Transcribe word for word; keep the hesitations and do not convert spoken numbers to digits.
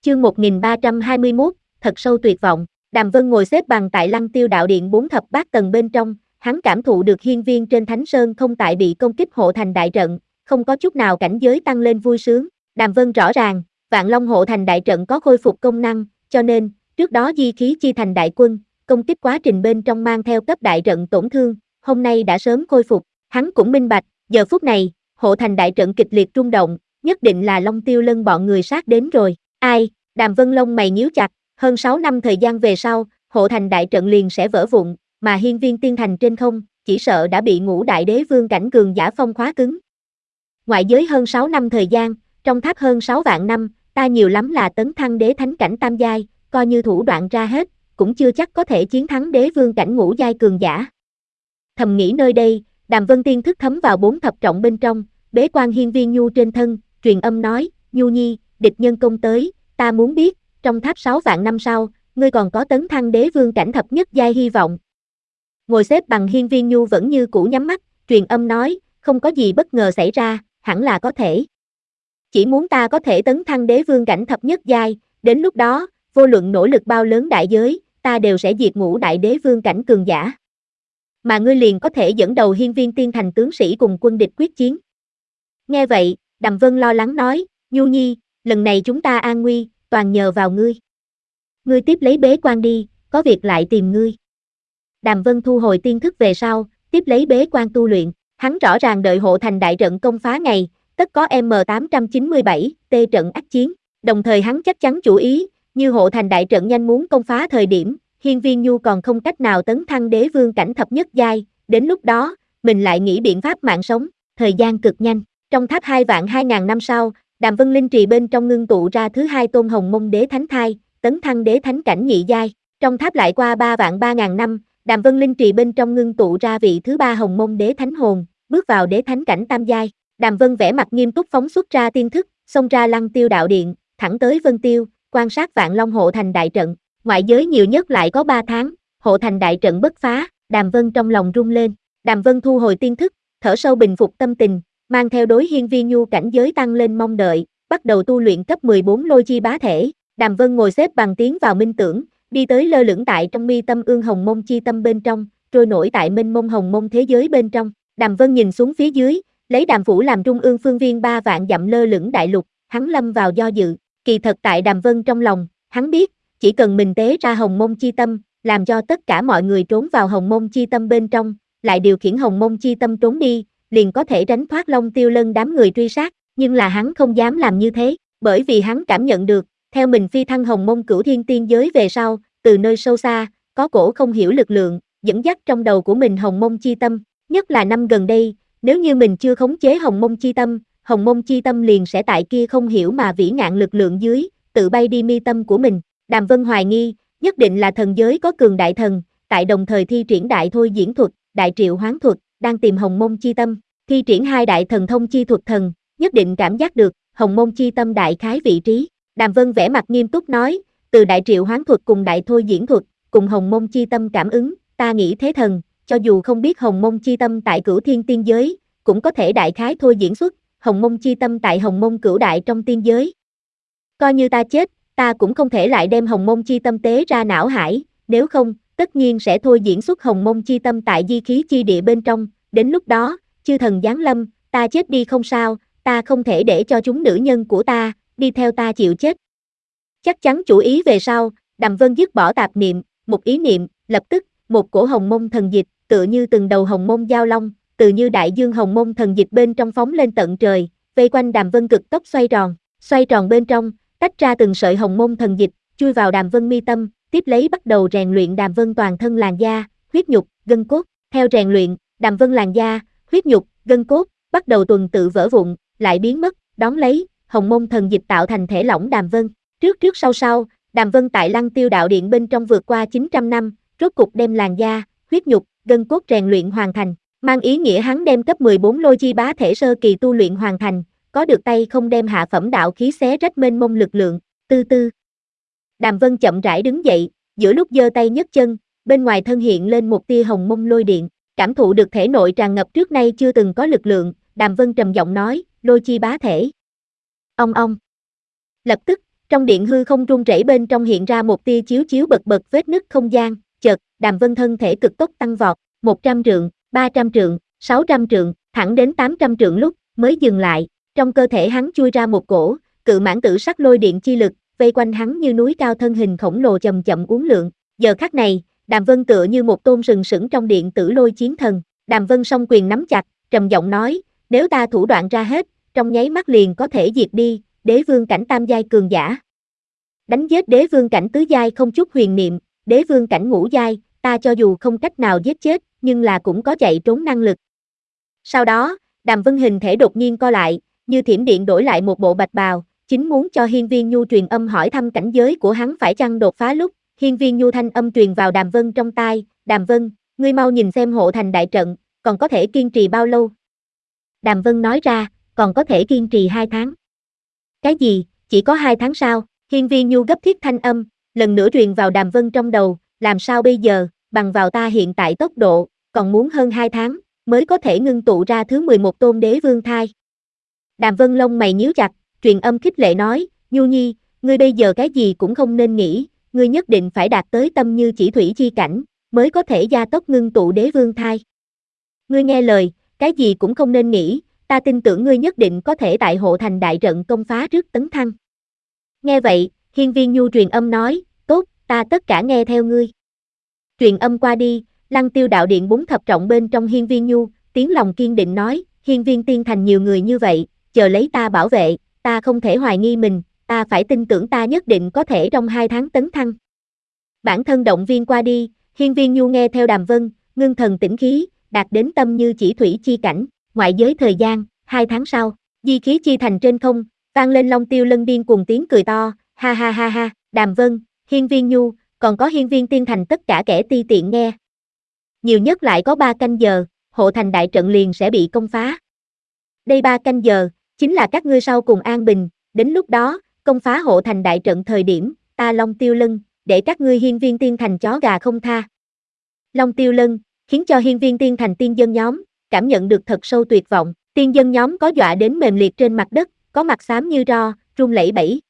Chương một nghìn ba trăm hai mươi mốt, thật sâu tuyệt vọng. Đàm Vân ngồi xếp bằng tại Lăng Tiêu đạo điện bốn thập bát tầng bên trong, hắn cảm thụ được hiên viên trên Thánh Sơn không tại bị công kích hộ thành đại trận, không có chút nào cảnh giới tăng lên vui sướng. Đàm Vân rõ ràng, Vạn Long hộ thành đại trận có khôi phục công năng, cho nên, trước đó di khí chi thành đại quân, công kích quá trình bên trong mang theo cấp đại trận tổn thương, hôm nay đã sớm khôi phục. Hắn cũng minh bạch, giờ phút này, hộ thành đại trận kịch liệt rung động, nhất định là Long Tiêu Lân bọn người sát đến rồi. Ai? Đàm Vân lông mày nhíu chặt, hơn sáu năm thời gian về sau, hộ thành đại trận liền sẽ vỡ vụn, mà hiên viên tiên thành trên không, chỉ sợ đã bị ngũ đại đế vương cảnh cường giả phong khóa cứng. Ngoại giới hơn sáu năm thời gian, trong tháp hơn sáu vạn năm, ta nhiều lắm là tấn thăng đế thánh cảnh tam giai, coi như thủ đoạn ra hết, cũng chưa chắc có thể chiến thắng đế vương cảnh ngũ giai cường giả. Thầm nghĩ nơi đây, Đàm Vân tiên thức thấm vào bốn thập trọng bên trong, bế quan hiên viên Nhu trên thân, truyền âm nói, Nhu nhi, địch nhân công tới, ta muốn biết, trong tháp sáu vạn năm sau, ngươi còn có tấn thăng đế vương cảnh thập nhất giai hy vọng. Ngồi xếp bằng hiên viên Nhu vẫn như cũ nhắm mắt, truyền âm nói, không có gì bất ngờ xảy ra, hẳn là có thể. Chỉ muốn ta có thể tấn thăng đế vương cảnh thập nhất giai, đến lúc đó, vô luận nỗ lực bao lớn đại giới, ta đều sẽ diệt ngũ đại đế vương cảnh cường giả. Mà ngươi liền có thể dẫn đầu hiên viên tiên thành tướng sĩ cùng quân địch quyết chiến. Nghe vậy, Đàm Vân lo lắng nói, Nhu nhi, lần này chúng ta an nguy, toàn nhờ vào ngươi. Ngươi tiếp lấy bế quan đi, có việc lại tìm ngươi. Đàm Vân thu hồi tiên thức về sau, tiếp lấy bế quan tu luyện, hắn rõ ràng đợi hộ thành đại trận công phá ngày, tất có M tám trăm chín mươi bảy, T trận ác chiến, đồng thời hắn chắc chắn chủ ý, như hộ thành đại trận nhanh muốn công phá thời điểm, hiên viên Nhu còn không cách nào tấn thăng đế vương cảnh thập nhất giai, đến lúc đó, mình lại nghĩ biện pháp mạng sống, thời gian cực nhanh, trong tháp hai vạn hai ngàn năm sau, Đàm Vân linh trì bên trong ngưng tụ ra thứ hai tôn hồng mông đế thánh thai, tấn thăng đế thánh cảnh nhị giai, trong tháp lại qua ba vạn ba ngàn năm, Đàm Vân linh trì bên trong ngưng tụ ra vị thứ ba hồng mông đế thánh hồn, bước vào đế thánh cảnh tam giai. Đàm Vân vẻ mặt nghiêm túc phóng xuất ra tiên thức, xông ra Lăng Tiêu đạo điện, thẳng tới Vân Tiêu, quan sát Vạn Long hộ thành đại trận, ngoại giới nhiều nhất lại có ba tháng, hộ thành đại trận bất phá, Đàm Vân trong lòng rung lên, Đàm Vân thu hồi tiên thức, thở sâu bình phục tâm tình, mang theo đối hiên viên Nhu cảnh giới tăng lên mong đợi, bắt đầu tu luyện cấp mười bốn lôi chi bá thể. Đàm Vân ngồi xếp bằng tiến vào minh tưởng, đi tới lơ lửng tại trong mi tâm ương hồng mông chi tâm bên trong, trôi nổi tại mênh mông hồng mông thế giới bên trong. Đàm Vân nhìn xuống phía dưới, lấy Đàm phủ làm trung ương phương viên ba vạn dặm lơ lửng đại lục, hắn lâm vào do dự. Kỳ thật tại Đàm Vân trong lòng, hắn biết, chỉ cần mình tế ra hồng mông chi tâm, làm cho tất cả mọi người trốn vào hồng mông chi tâm bên trong, lại điều khiển hồng mông chi tâm trốn đi, liền có thể tránh thoát Long Tiêu Lân đám người truy sát, nhưng là hắn không dám làm như thế, bởi vì hắn cảm nhận được, theo mình phi thăng hồng mông cửu thiên tiên giới về sau, từ nơi sâu xa, có cổ không hiểu lực lượng, dẫn dắt trong đầu của mình hồng mông chi tâm, nhất là năm gần đây, nếu như mình chưa khống chế hồng mông chi tâm, hồng mông chi tâm liền sẽ tại kia không hiểu mà vĩ ngạn lực lượng dưới, tự bay đi mi tâm của mình. Đàm Vân hoài nghi, nhất định là thần giới có cường đại thần, tại đồng thời thi triển đại thôi diễn thuật, đại triệu hoán thuật, đang tìm hồng mông chi tâm, thi triển hai đại thần thông chi thuật thần, nhất định cảm giác được, hồng mông chi tâm đại khái vị trí. Đàm Vân vẻ mặt nghiêm túc nói, từ đại triệu hoán thuật cùng đại thôi diễn thuật, cùng hồng mông chi tâm cảm ứng, ta nghĩ thế thần, cho dù không biết hồng mông chi tâm tại cửu thiên tiên giới, cũng có thể đại khái thôi diễn xuất, hồng mông chi tâm tại hồng mông cửu đại trong tiên giới. Coi như ta chết, ta cũng không thể lại đem hồng mông chi tâm tế ra não hải, nếu không, tất nhiên sẽ thôi diễn xuất hồng mông chi tâm tại di khí chi địa bên trong, đến lúc đó, chư thần giáng lâm, ta chết đi không sao, ta không thể để cho chúng nữ nhân của ta, đi theo ta chịu chết. Chắc chắn chủ ý về sau, Đàm Vân dứt bỏ tạp niệm, một ý niệm, lập tức, một cổ hồng mông thần dịch, tựa như từng đầu hồng mông giao long, tự như đại dương hồng mông thần dịch bên trong phóng lên tận trời, vây quanh Đàm Vân cực tốc xoay tròn, xoay tròn bên trong, tách ra từng sợi hồng mông thần dịch, chui vào Đàm Vân mi tâm, tiếp lấy bắt đầu rèn luyện Đàm Vân toàn thân làn da, huyết nhục, gân cốt, theo rèn luyện, Đàm Vân làn da, huyết nhục, gân cốt, bắt đầu tuần tự vỡ vụn, lại biến mất, đón lấy, hồng mông thần dịch tạo thành thể lỏng Đàm Vân, trước trước sau sau, Đàm Vân tại Lăng Tiêu đạo điện bên trong vượt qua chín trăm năm, rốt cục đem làn da, huyết nhục, gân cốt rèn luyện hoàn thành, mang ý nghĩa hắn đem cấp mười bốn lôi chi bá thể sơ kỳ tu luyện hoàn thành, có được tay không đem hạ phẩm đạo khí xé rách mênh mông lực lượng, tư tư. Đàm Vân chậm rãi đứng dậy, giữa lúc giơ tay nhấc chân, bên ngoài thân hiện lên một tia hồng mông lôi điện, cảm thụ được thể nội tràn ngập trước nay chưa từng có lực lượng, Đàm Vân trầm giọng nói, lôi chi bá thể. Ong ong. Lập tức, Trong điện hư không rung rẩy bên trong hiện ra một tia chiếu chiếu bật bật vết nứt không gian, chợt, Đàm Vân thân thể cực tốc tăng vọt, một trăm trượng, ba trăm trượng, sáu trăm trượng, thẳng đến tám trăm trượng lúc, mới dừng lại, trong cơ thể hắn chui ra một cổ, cự mãng tử sắc lôi điện chi lực, vây quanh hắn như núi cao thân hình khổng lồ chậm chậm uốn lượn, giờ khắc này, Đàm Vân tựa như một tôn sừng sững trong điện tử lôi chiến thần, Đàm Vân song quyền nắm chặt, trầm giọng nói, nếu ta thủ đoạn ra hết, trong nháy mắt liền có thể diệt đi, đế vương cảnh tam giai cường giả. Đánh giết đế vương cảnh tứ giai không chút huyền niệm, đế vương cảnh ngũ giai, ta cho dù không cách nào giết chết, nhưng là cũng có chạy trốn năng lực. Sau đó, Đàm Vân hình thể đột nhiên co lại, như thiểm điện đổi lại một bộ bạch bào, chính muốn cho Hiên Viên Nhu truyền âm hỏi thăm cảnh giới của hắn phải chăng đột phá lúc, Hiên Viên Nhu thanh âm truyền vào Đàm Vân trong tai, Đàm Vân, ngươi mau nhìn xem hộ thành đại trận, còn có thể kiên trì bao lâu? Đàm Vân nói ra, còn có thể kiên trì hai tháng. Cái gì, chỉ có hai tháng sao? Hiên Viên Nhu gấp thiết thanh âm, lần nữa truyền vào Đàm Vân trong đầu, làm sao bây giờ, bằng vào ta hiện tại tốc độ, còn muốn hơn hai tháng, mới có thể ngưng tụ ra thứ mười một tôn đế vương thai. Đàm Vân lông mày nhíu chặt, truyền âm khích lệ nói, Nhu Nhi, ngươi bây giờ cái gì cũng không nên nghĩ, ngươi nhất định phải đạt tới tâm như chỉ thủy chi cảnh, mới có thể gia tốc ngưng tụ đế vương thai. Ngươi nghe lời, cái gì cũng không nên nghĩ, ta tin tưởng ngươi nhất định có thể tại hộ thành đại trận công phá trước tấn thăng. Nghe vậy, Hiên Viên Nhu truyền âm nói, tốt, ta tất cả nghe theo ngươi. Truyền âm qua đi, Lăng Tiêu đạo điện bốn thập trọng bên trong Hiên Viên Nhu, tiếng lòng kiên định nói, Hiên Viên Tiên Thành nhiều người như vậy, chờ lấy ta bảo vệ, ta không thể hoài nghi mình, ta phải tin tưởng ta nhất định có thể trong hai tháng tấn thăng. Bản thân động viên qua đi, Hiên Viên Nhu nghe theo Đàm Vân, ngưng thần tĩnh khí, đạt đến tâm như chỉ thủy chi cảnh, ngoại giới thời gian, hai tháng sau, di khí chi thành trên không, vang lên Long Tiêu Lân điên cùng tiếng cười to, ha ha ha ha, Đàm Vân, Hiên Viên Nhu, còn có Hiên Viên Tiên Thành tất cả kẻ ti tiện nghe. Nhiều nhất lại có ba canh giờ, hộ thành đại trận liền sẽ bị công phá. Đây ba canh giờ, chính là các ngươi sau cùng an bình, đến lúc đó, công phá hộ thành đại trận thời điểm, ta Long Tiêu Lân, để các ngươi Hiên Viên Tiên Thành chó gà không tha. Long Tiêu Lân, khiến cho Hiên Viên Tiên Thành tiên dân nhóm, cảm nhận được thật sâu tuyệt vọng, tiên dân nhóm có dọa đến mềm liệt trên mặt đất, có mặt xám như ro, run lẩy bẩy.